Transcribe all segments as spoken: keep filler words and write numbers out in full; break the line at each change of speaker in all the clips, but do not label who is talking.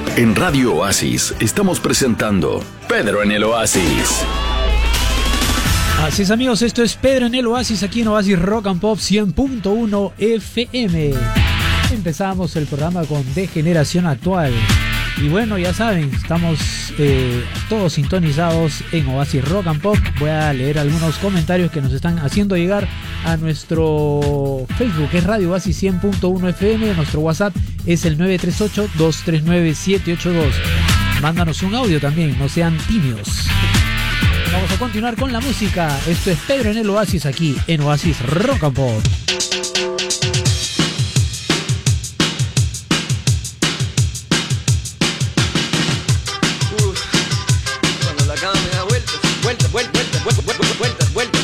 En Radio Oasis estamos presentando Pedro en el Oasis.
Así es, amigos, esto es Pedro en el Oasis, aquí en Oasis Rock and Pop cien punto uno F M. Empezamos el programa con De Generación Actual. Y bueno, ya saben, estamos eh, todos sintonizados en Oasis Rock and Pop. Voy a leer algunos comentarios que nos están haciendo llegar a nuestro Facebook, que es Radio Oasis cien punto uno F M. Nuestro WhatsApp es el nueve tres ocho, dos tres nueve, siete ocho dos. Mándanos un audio también, no sean tímidos. Vamos a continuar con la música. Esto es Pedro en el Oasis, aquí en Oasis Rock and Pop.
Vueltas, vueltas, vueltas, vueltas, vueltas, vueltas.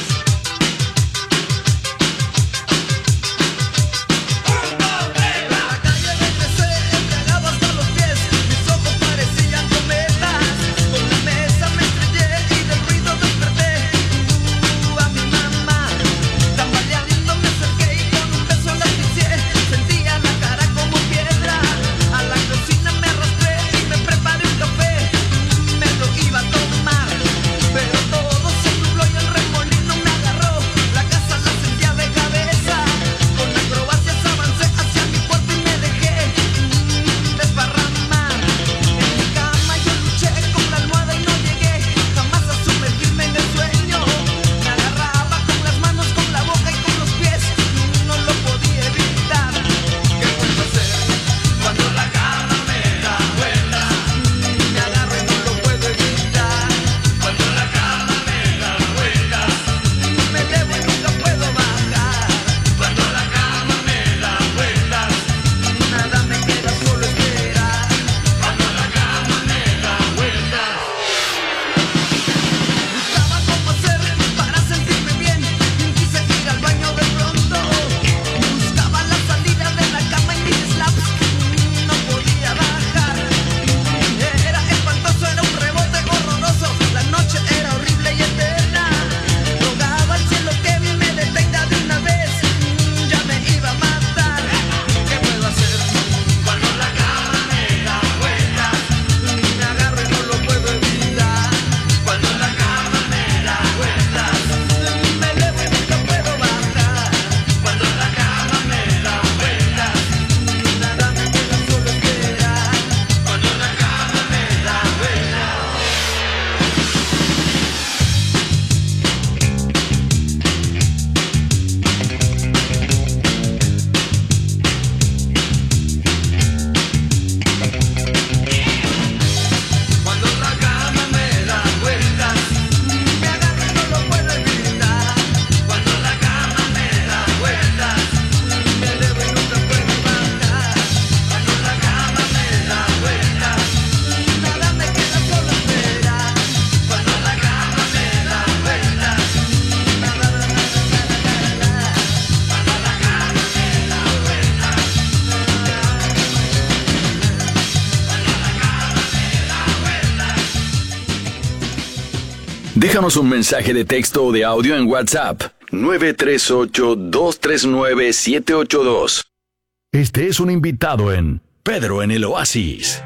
Déjanos un mensaje de texto o de audio en WhatsApp. nueve tres ocho, dos tres nueve, siete ocho dos. Este es un invitado en Pedro en el Oasis.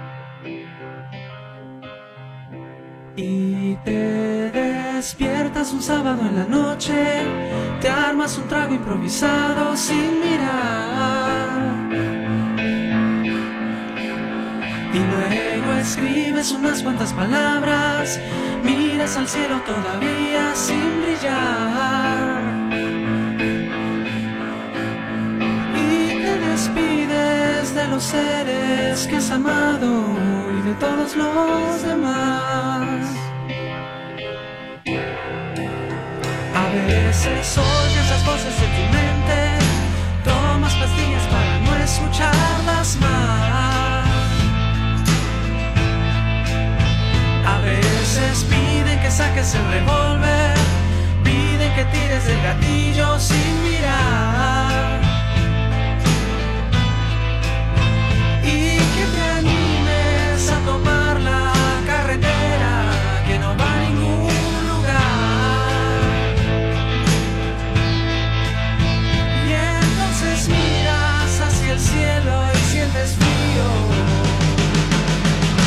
Y te despiertas un sábado en la noche, te armas un trago improvisado sin mirar, y luego escribes unas cuantas palabras, miras al cielo todavía sin brillar, y te despides de los seres que has amado y de todos los demás. A veces oyes las voces de tu mente, tomas pastillas para no escucharlas más. A veces piden que saques el revólver, piden que tires del gatillo sin mirar, y que te animes a tomar la carretera que no va a ningún lugar. Y entonces miras hacia el cielo y sientes frío.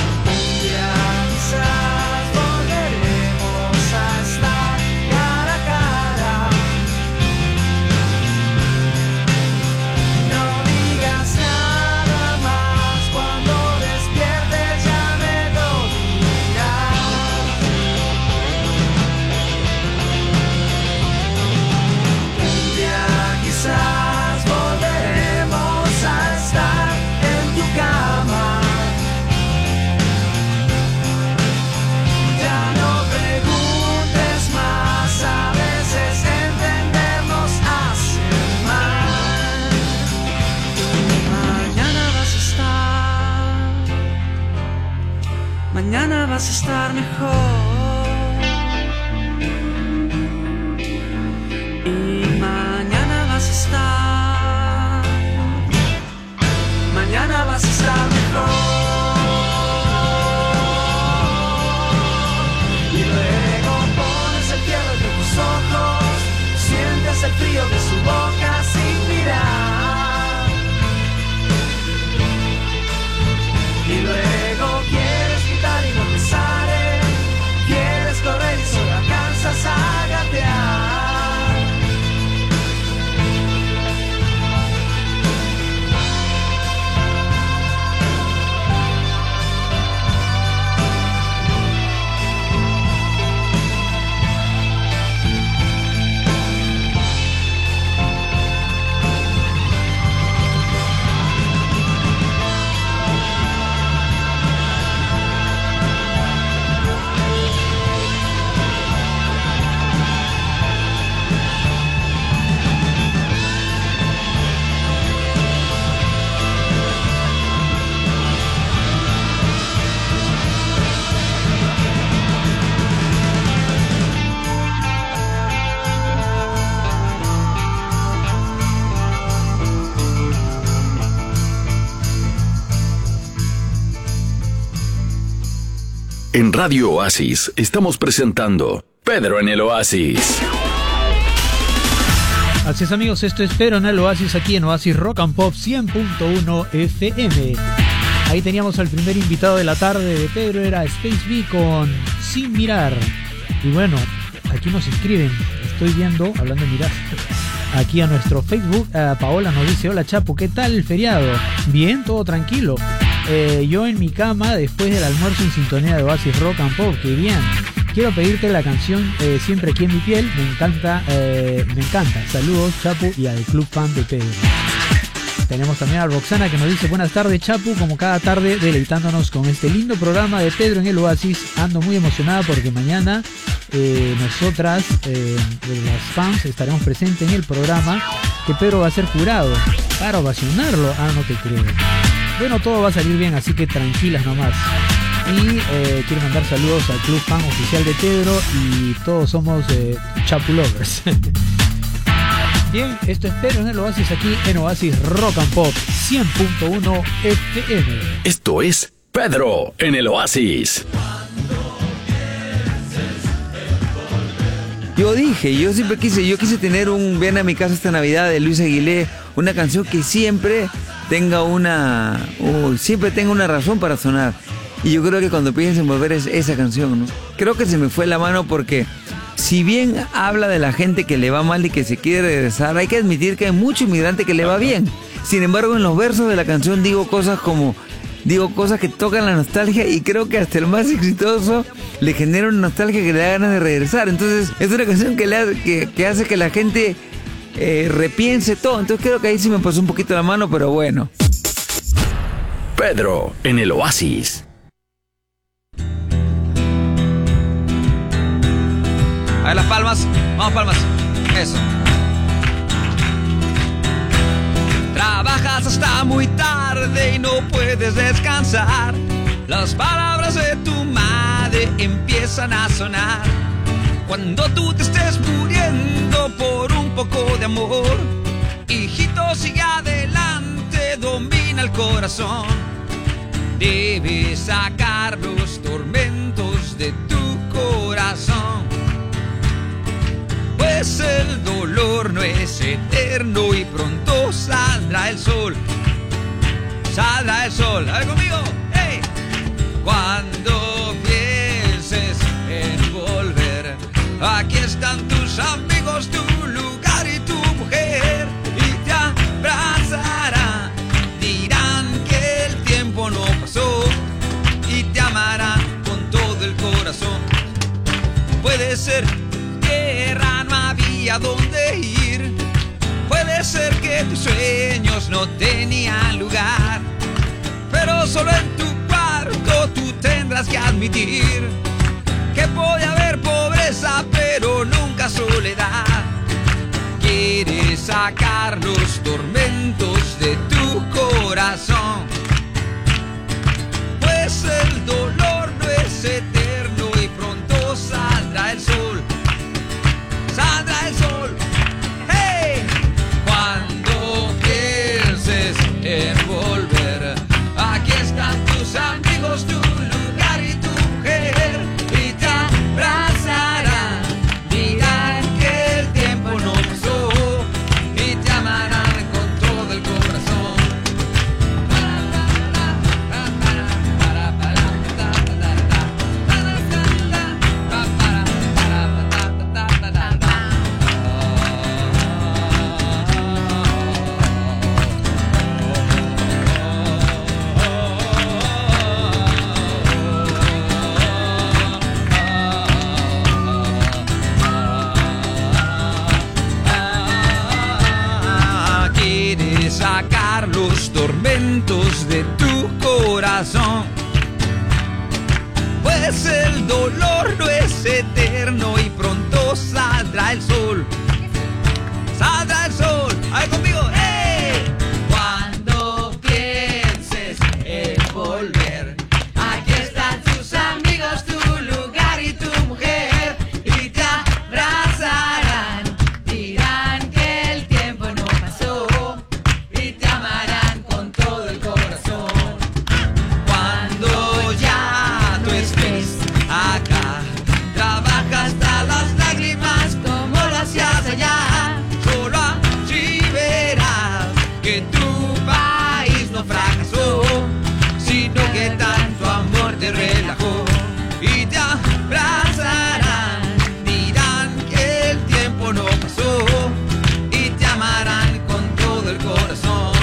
mañana vas a estar mejor. Y mañana vas a estar, mañana vas a estar mejor. Y luego pones el cielo entre tus ojos, sientes el frío de su boca sin mirar. Y luego quieres gritar y no te sale, quieres correr y solo alcanzas a gatear.
En Radio Oasis estamos presentando Pedro en el Oasis.
Así es, amigos, esto es Pedro en el Oasis, aquí en Oasis Rock and Pop cien punto uno F M. Ahí teníamos al primer invitado de la tarde de Pedro, era Space B con Sin Mirar. Y bueno, aquí nos escriben, estoy viendo, hablando de mirar, aquí a nuestro Facebook, uh, Paola nos dice: hola Chapo, ¿qué tal el feriado? Bien, todo tranquilo. Eh, yo en mi cama después del almuerzo en sintonía de Oasis Rock and Pop, que bien. Quiero pedirte la canción eh, Siempre aquí en mi piel, me encanta, eh, me encanta. Saludos Chapu y al Club Fan de Pedro. Tenemos también a Roxana que nos dice: buenas tardes Chapu, como cada tarde deleitándonos con este lindo programa de Pedro en el Oasis. Ando muy emocionada porque mañana eh, nosotras, eh, las fans, estaremos presentes en el programa que Pedro va a ser jurado para ovacionarlo. Ah, no te creo. Bueno, todo va a salir bien, así que tranquilas nomás. Y eh, quiero mandar saludos al Club Fan Oficial de Pedro y todos somos eh, Chapu Lovers. Bien, esto es Pedro en el Oasis, aquí en Oasis Rock and Pop cien punto uno F M.
Esto es Pedro en el Oasis.
Yo dije, yo siempre quise, yo quise tener un Ven a mi casa esta Navidad de Luis Aguilé, una canción que siempre tenga una, uh, siempre tenga una razón para sonar. Y yo creo que cuando pienso en volver es esa canción, ¿no? Creo que se me fue la mano porque si bien habla de la gente que le va mal y que se quiere regresar, hay que admitir que hay mucho inmigrante que le va bien. Sin embargo, en los versos de la canción digo cosas como, digo cosas que tocan la nostalgia y creo que hasta el más exitoso le genera una nostalgia que le da ganas de regresar. Entonces es una canción que, le hace, que, que hace que la gente eh, repiense todo. Entonces creo que ahí sí me pasó un poquito la mano, pero bueno.
Pedro en el Oasis.
A ver las palmas, vamos palmas, eso. Trabajas hasta muy tarde y no puedes descansar. Las palabras de tu madre empiezan a sonar. Cuando tú te estés muriendo por un poco de amor, hijito, sigue adelante, domina el corazón. Debes sacar los tormentos de tu corazón. Pues el dolor no es eterno y pronto saldrá el sol. Saldrá el sol. A ver conmigo. ¡Hey! Cuando pienses en volver, aquí están tus amigos, tu lugar y tu mujer. Y te abrazarán, dirán que el tiempo no pasó y te amarán con todo el corazón. Puede ser tierra, no había dónde ir. Puede ser que tus sueños no tenían lugar, pero solo en tu cuarto tú tendrás que admitir que puede haber pobreza, pero nunca soledad. Quieres sacar los tormentos de tu corazón, pues el dolor no lamentos de tu corazón. Pues el dolor no es eterno y pronto saldrá el sol. Saldrá el sol. ¡Ay, conmigo! ¡Hey! Cuando pienses en volver, aquí están tus amigos, tu lugar y tu mujer, y te abrazarán, dirán que el tiempo no pasó y te amarán con todo el corazón. Cuando ya tú estés acá, trabaja hasta las lágrimas como lo hacías allá. Solo así verás que tu país no fracasó, sino que tanto amor te relajó. Y te abrazarán, dirán que el tiempo no pasó y te amarán con todo el corazón.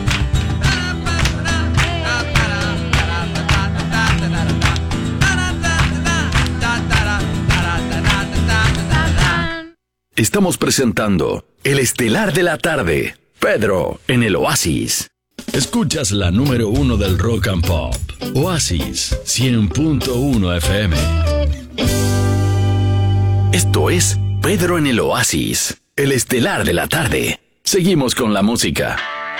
Estamos presentando El Estelar de la Tarde, Pedro en el Oasis. Escuchas la número uno del Rock and Pop, Oasis cien punto uno F M. Esto es Pedro en el Oasis, El Estelar de la Tarde. Seguimos con la música.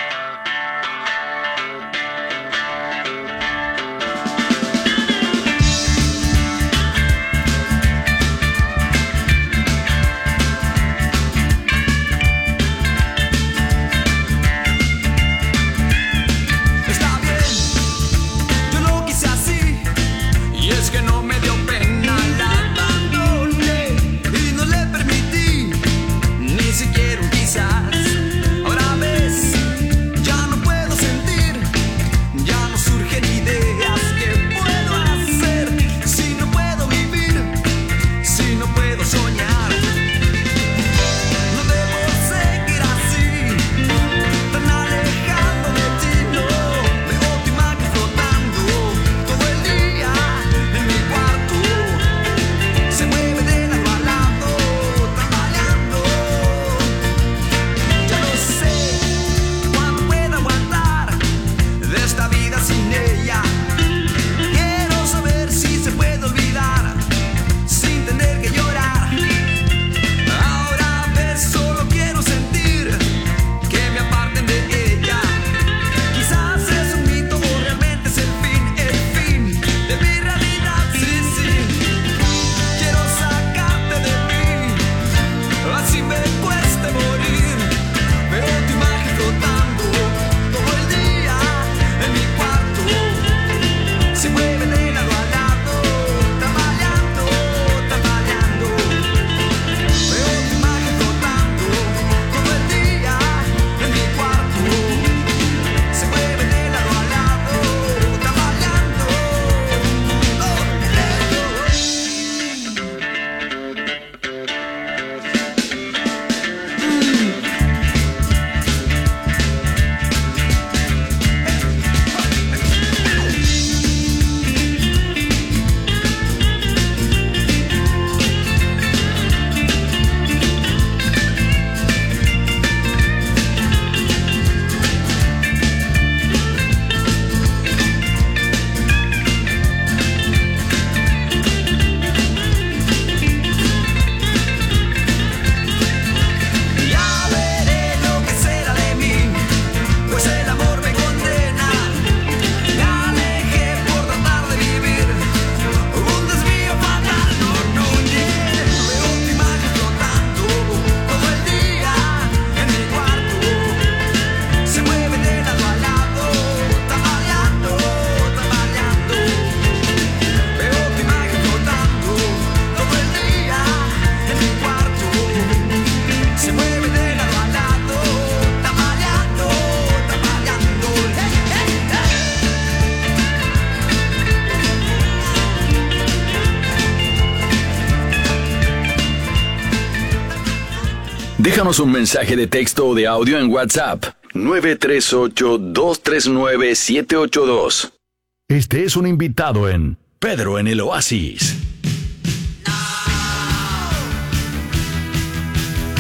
Déjanos un mensaje de texto o de audio en WhatsApp nueve tres ocho, dos tres nueve, siete ocho dos. Este es un invitado en Pedro en el Oasis.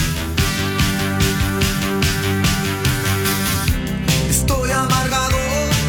Estoy amargado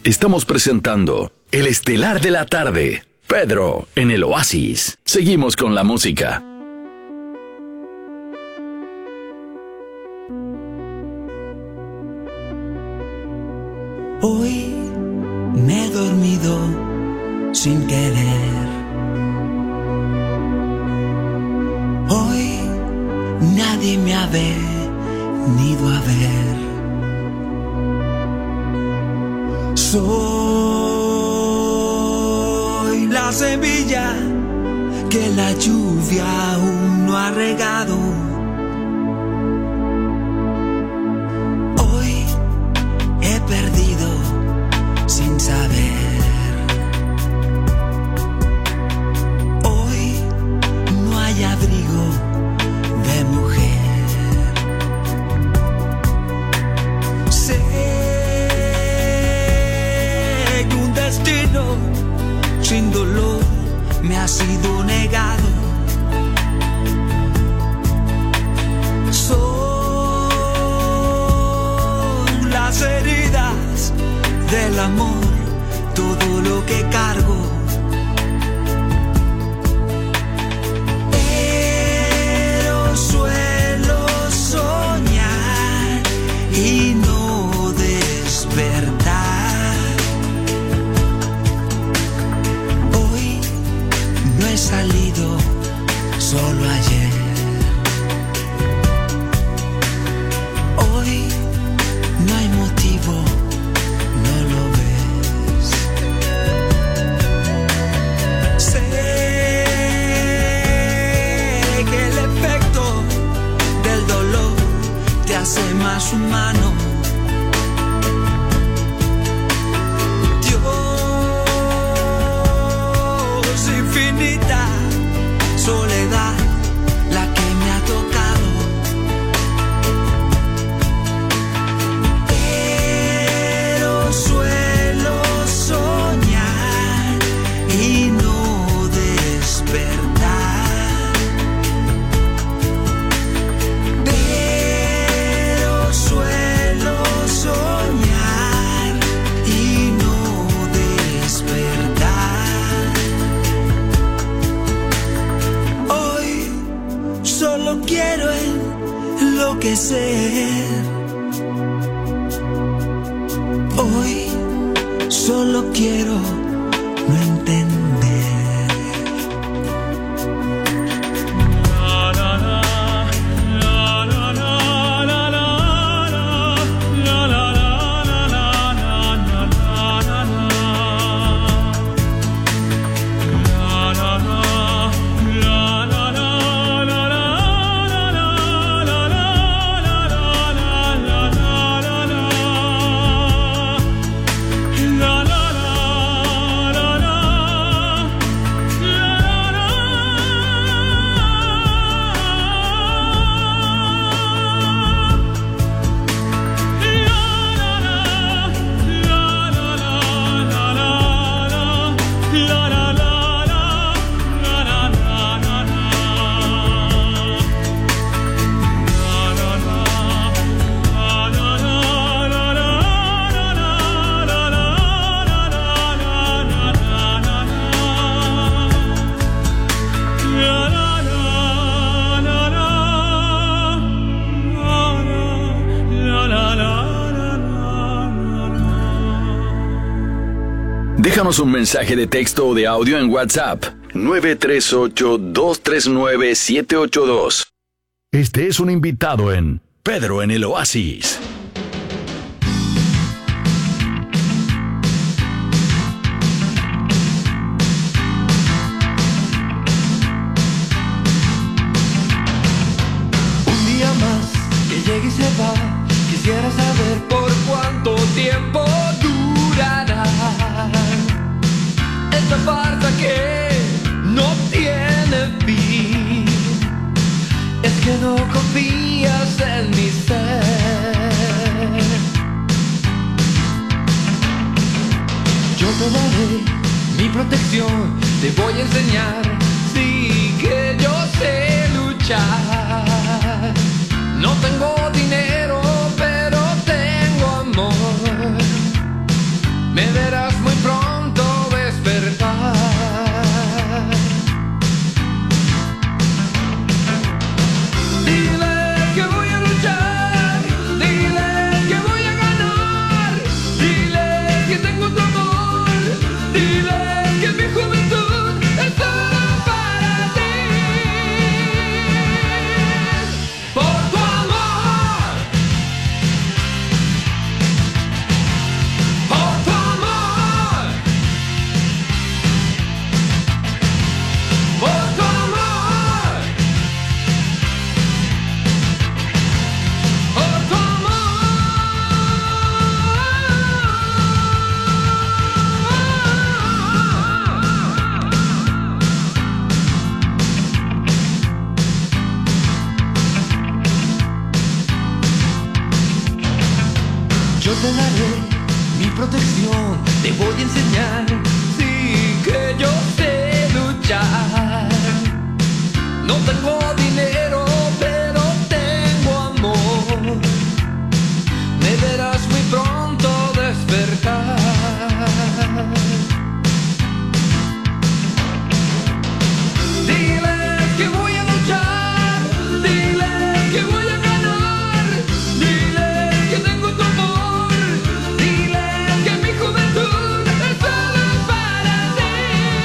Estamos presentando El Estelar de la Tarde. Pedro en el Oasis. Seguimos con la música.
Hoy me he dormido sin querer. Hoy nadie me ha venido a ver. Soy la semilla que la lluvia aún no ha regado. Hoy he perdido sin saber. Hoy no hay abrigo de mujer. Sé que un destino sin dolor me ha sido negado. Son las heridas del amor, todo lo que cargo. Pero suelo soñar y no despertar. Hoy no he salido, solo ayer. Hoy no hay motivo, no lo ves. Sé que el efecto del dolor te hace más humano. Dios, infinita soledad la que me ha tocado. Pero suelo soñar y no despertar. Pero suelo soñar y no despertar. Hoy solo quiero enloquecer. Hoy solo quiero no entender.
Déjanos un mensaje de texto o de audio en WhatsApp. nueve tres ocho, dos tres nueve, siete ocho dos. Este es un invitado en Pedro en el Oasis.
Un día más que llegue y se va. Quisiera saber por cuánto tiempo durará esta farsa que no tiene fin. Es que no confías en mi ser. Yo te daré mi protección, te voy a enseñar, sí que yo sé luchar. No tengo dinero, pero tengo amor. Me te daré mi protección, te voy a enseñar, sí que yo sé luchar. No tengo dinero, pero tengo amor. Me verás muy pronto despertar. Dile que voy a luchar, dile que voy a ganar, dile que tengo tu amor, dile que mi juventud es solo para ti.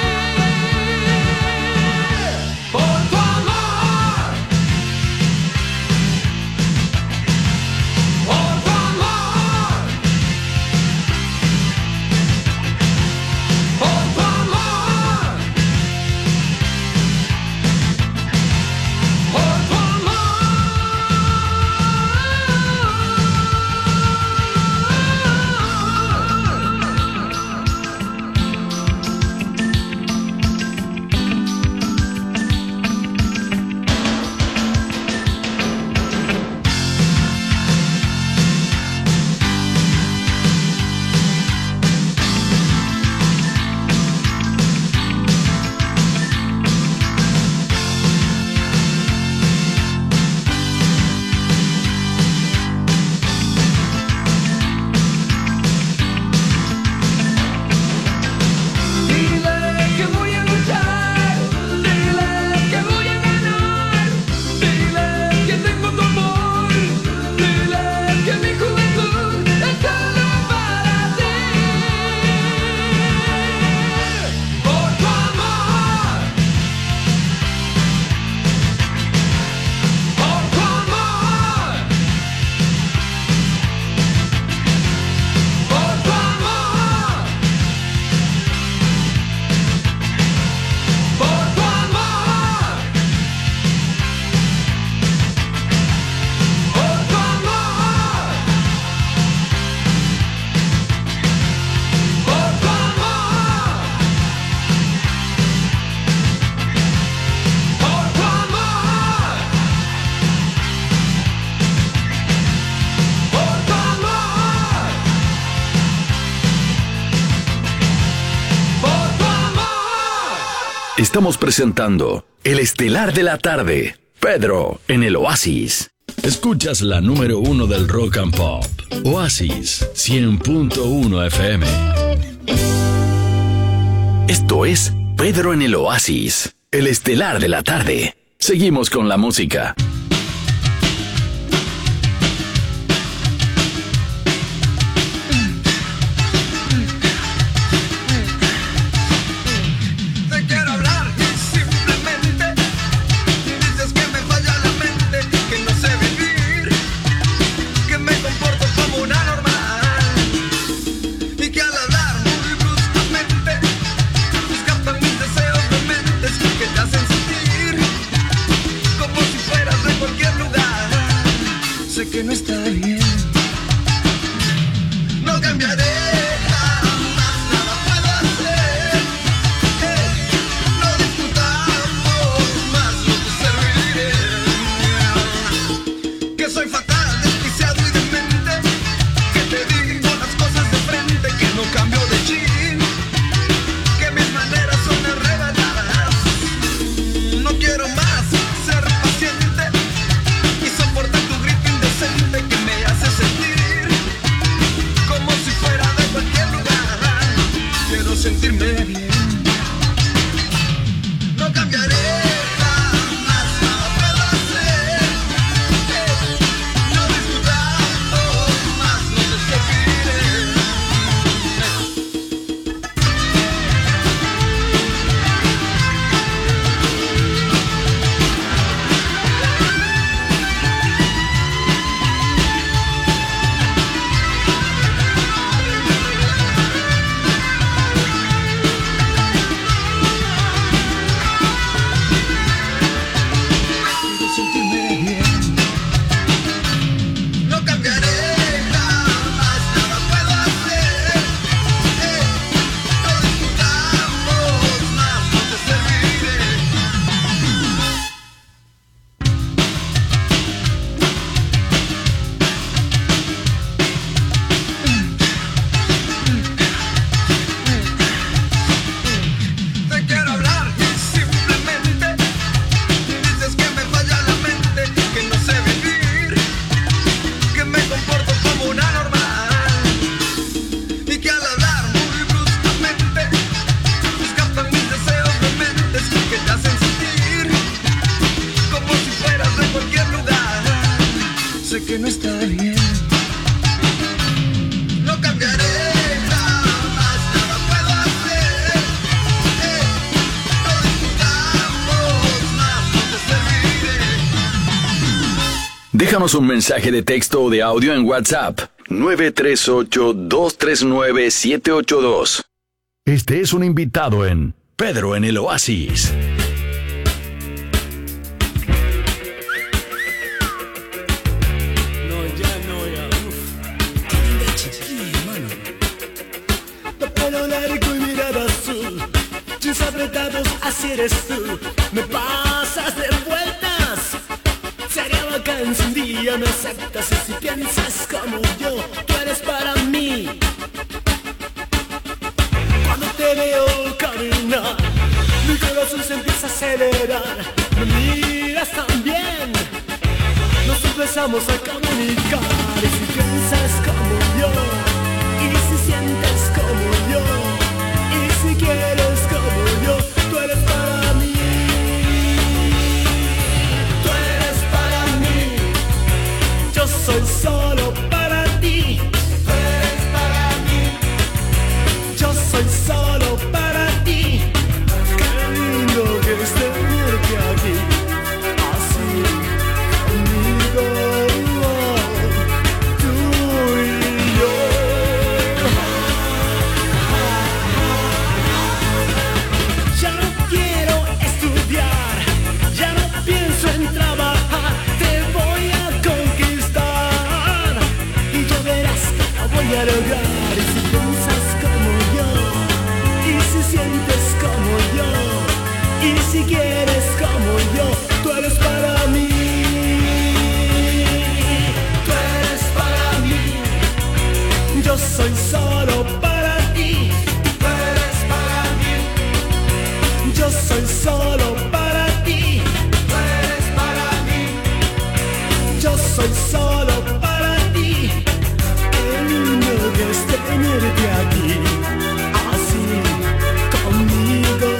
Por tu amor, por tu amor, por tu amor, por tu amor. Dile que voy a luchar, dile que voy a ganar, dile que tengo tu amor, dile que mi juventud es solo para ti. Por tu amor, por tu amor, por tu amor, por tu amor, por tu amor, por tu amor, por tu amor, por tu amor, por tu amor.
Estamos presentando El Estelar de la Tarde, Pedro en el Oasis. Escuchas la número uno del rock and pop, Oasis cien punto uno F M. Esto es Pedro en el Oasis, El Estelar de la Tarde. Seguimos con la música.
Te quiero hablar y simplemente dices que me falla la mente, que no sé vivir, que me comporto como una normal y que al hablar muy bruscamente escapan mis deseos dementes que te hacen sentir como si fueras
que no está bien.
No cambiaré jamás, nada puedo hacer. Eh, no discutamos más, no te serviré.
Déjanos un mensaje de texto o de audio en WhatsApp. nueve tres ocho, dos tres nueve, siete ocho dos. Este es un invitado en Pedro en el Oasis.
No, ya no, ya. Uf. Linda chiquilla, mano. De pelo largo y mirada azul, jeans apretados, así eres tú. Me pasas de vueltas. Sería bacán si un día me aceptas y si piensas como yo, tú eres para mí. Cuando te veo caminar, mi corazón se empieza a acelerar. Me miras también, nos empezamos a comunicar. Y si piensas como yo, y si sientes como yo, y si quieres como yo, tú eres para mí. Tú eres para mí, yo soy solo para ti. Tú eres para mí, yo soy solo para ti. Qué lindo que es tenerte aquí, así conmigo, tú y yo. Ya no quiero estudiar, ya no pienso en trabajar, te voy a conquistar y ya verás que lo voy a lograr. Y si piensas como yo, y si sientes como yo, y si quieres como yo, tú eres para mí. Tú eres para mí, yo soy solo para ti. Tú eres para mí, yo soy solo para ti. Tú eres para mí, yo soy solo para ti. Qué lindo que es tenerte aquí, así conmigo,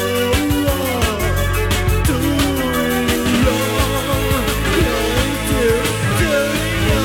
tú y yo, yo y tú, tú y yo.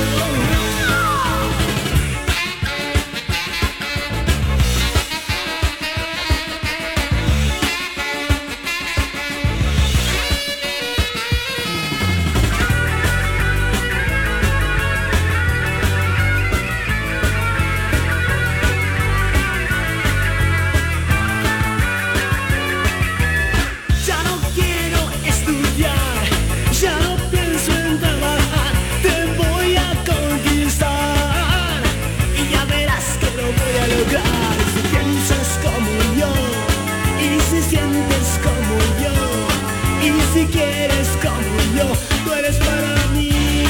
Ya no quiero estudiar, ya no pienso en trabajar, te voy a conquistar y ya verás que lo voy a lograr. Si piensas como yo, y si sientes como yo, y si quieres como yo, tú eres para mí.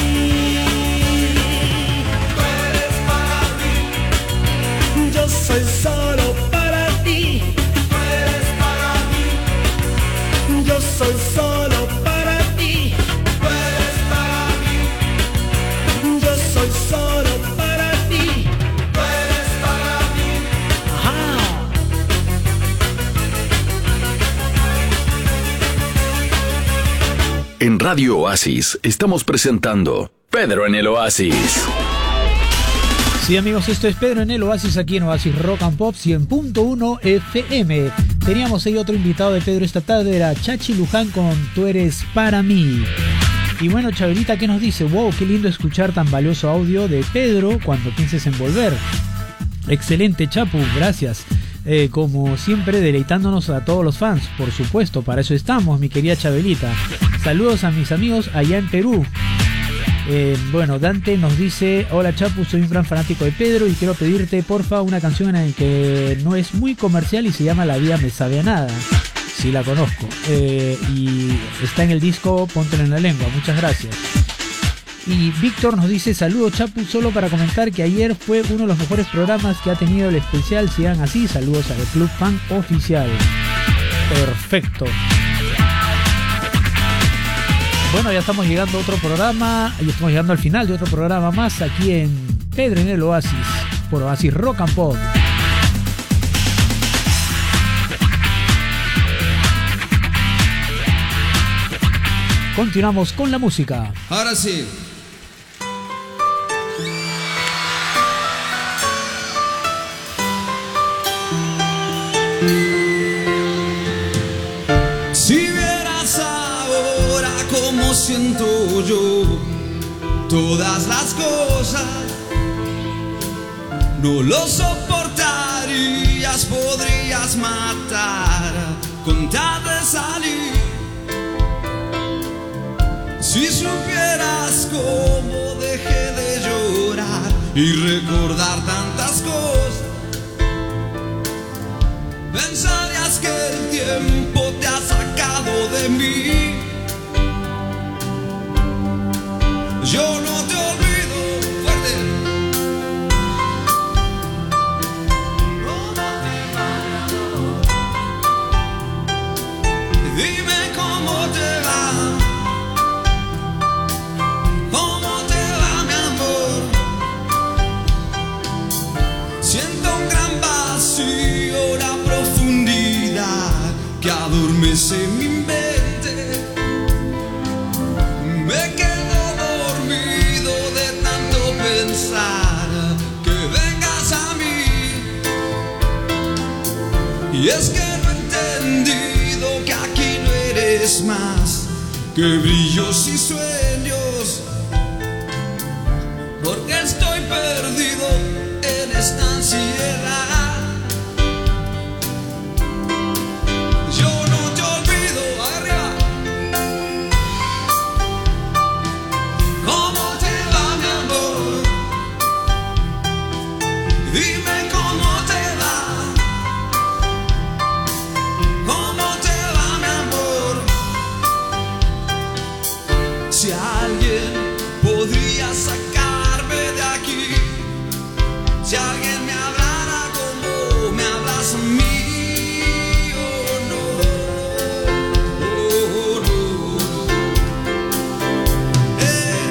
Tú eres para mí, yo soy solo para ti. Tú eres para mí, yo soy solo para ti. Tú eres para mí, yo soy solo para ti. Tú eres para mí. Ajá.
En Radio Oasis estamos presentando Pedro en el Oasis.
Sí, amigos, esto es Pedro en el Oasis, aquí en Oasis Rock and Pop cien punto uno F M. Teníamos ahí otro invitado de Pedro esta tarde, era Chachi Luján con Tú eres para mí. Y bueno, Chabelita, ¿qué nos dice? Wow, qué lindo escuchar tan valioso audio de Pedro cuando pienses en volver. Excelente, Chapu, gracias. Eh, como siempre, deleitándonos a todos los fans, por supuesto, para eso estamos, mi querida Chabelita. Saludos a mis amigos allá en Perú. Eh, bueno, Dante nos dice: hola Chapu, soy un gran fanático de Pedro y quiero pedirte porfa una canción en la que no es muy comercial y se llama La vida me sabe a nada. Sí, la conozco. Eh, y está en el disco Póntelo en la lengua. Muchas gracias. Y Víctor nos dice: saludos Chapu, solo para comentar que ayer fue uno de los mejores programas que ha tenido el especial. Sigan así, saludos al Club Fan Oficial. Perfecto. Bueno, ya estamos llegando a otro programa, ya estamos llegando al final de otro programa más aquí en Pedro en el Oasis, por Oasis Rock and Pop. Continuamos con la música.
Ahora sí.
Si vieras ahora cómo siento yo todas las cosas, no lo soportarías, podrías matar con tal de salir. Si supieras cómo dejé de llorar y recordar tantas cosas, pensarías que el tiempo te ha sacado de mí. Yo no te olvido, fuerte. Dime cómo te va, cómo te va, mi amor. Siento un gran vacío, una profundidad que adormece mi mente. Me quedo dormido de tanto pensar que vengas a mí. Y es que no he entendido que aquí no eres más que brillos y sueños, porque estoy perdido en esta ansiedad. Yo no te olvido, arriba. ¿Cómo te va, mi amor? Dime cómo te va. ¿Cómo te va, mi amor? Si alguien podría sacarme de aquí, si alguien me hablara como me hablas a mí, oh no, oh no. Eh.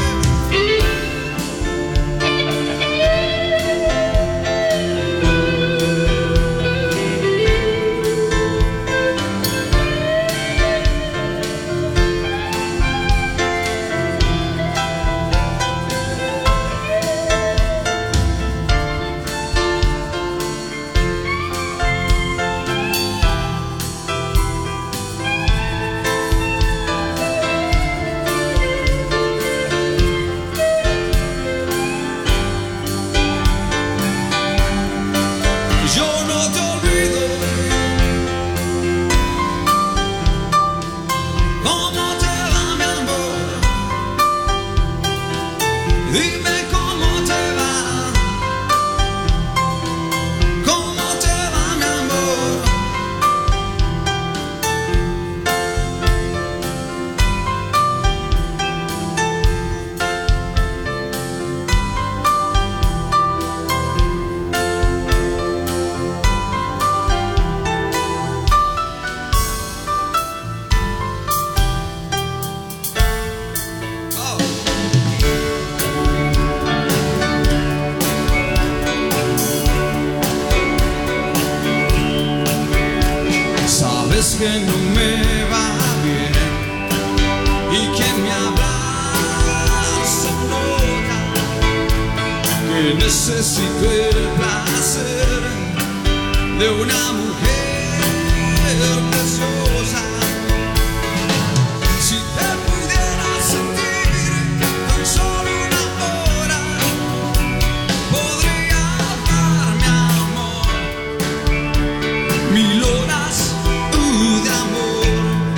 Yo no te olvido. ¿Cómo te va, mi amor? Dime cómo te va. ¿Cómo te va, mi amor? Oh. Sabes que no me va bien y que me abraza nota, que necesito el placer de una mujer preciosa. Si te pudiera sentir tan solo una hora, podría dar mi amor, mil horas uh, de amor.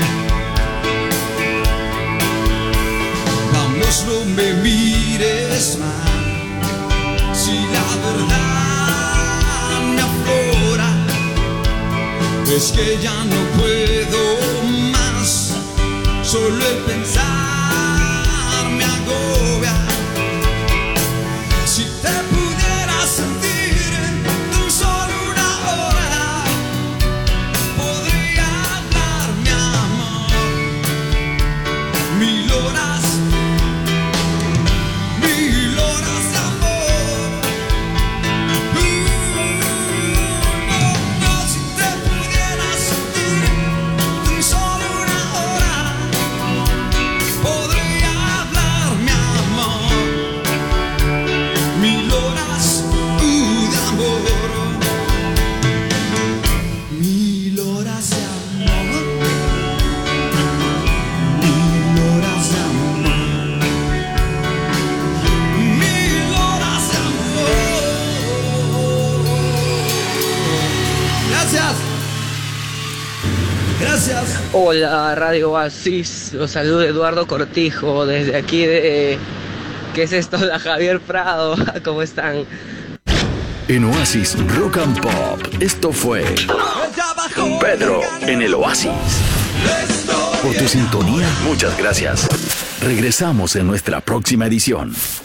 Vamos, no me mires mal, si la verdad me aflora, es que ya no puedo más, solo el pensar me agobia. Si te pudiera sentir tan solo una hora, podría dar mi amor, mil horas, mil horas de amor. Uh, no, no, si te pudiera sentir tan solo una hora, Gracias.
Hola Radio Oasis, los saluda Eduardo Cortijo desde aquí de... ¿Qué es esto? La Javier Prado, ¿cómo están?
En Oasis Rock and Pop, esto fue Pedro en el Oasis. Por tu sintonía, muchas gracias. Regresamos en nuestra próxima edición.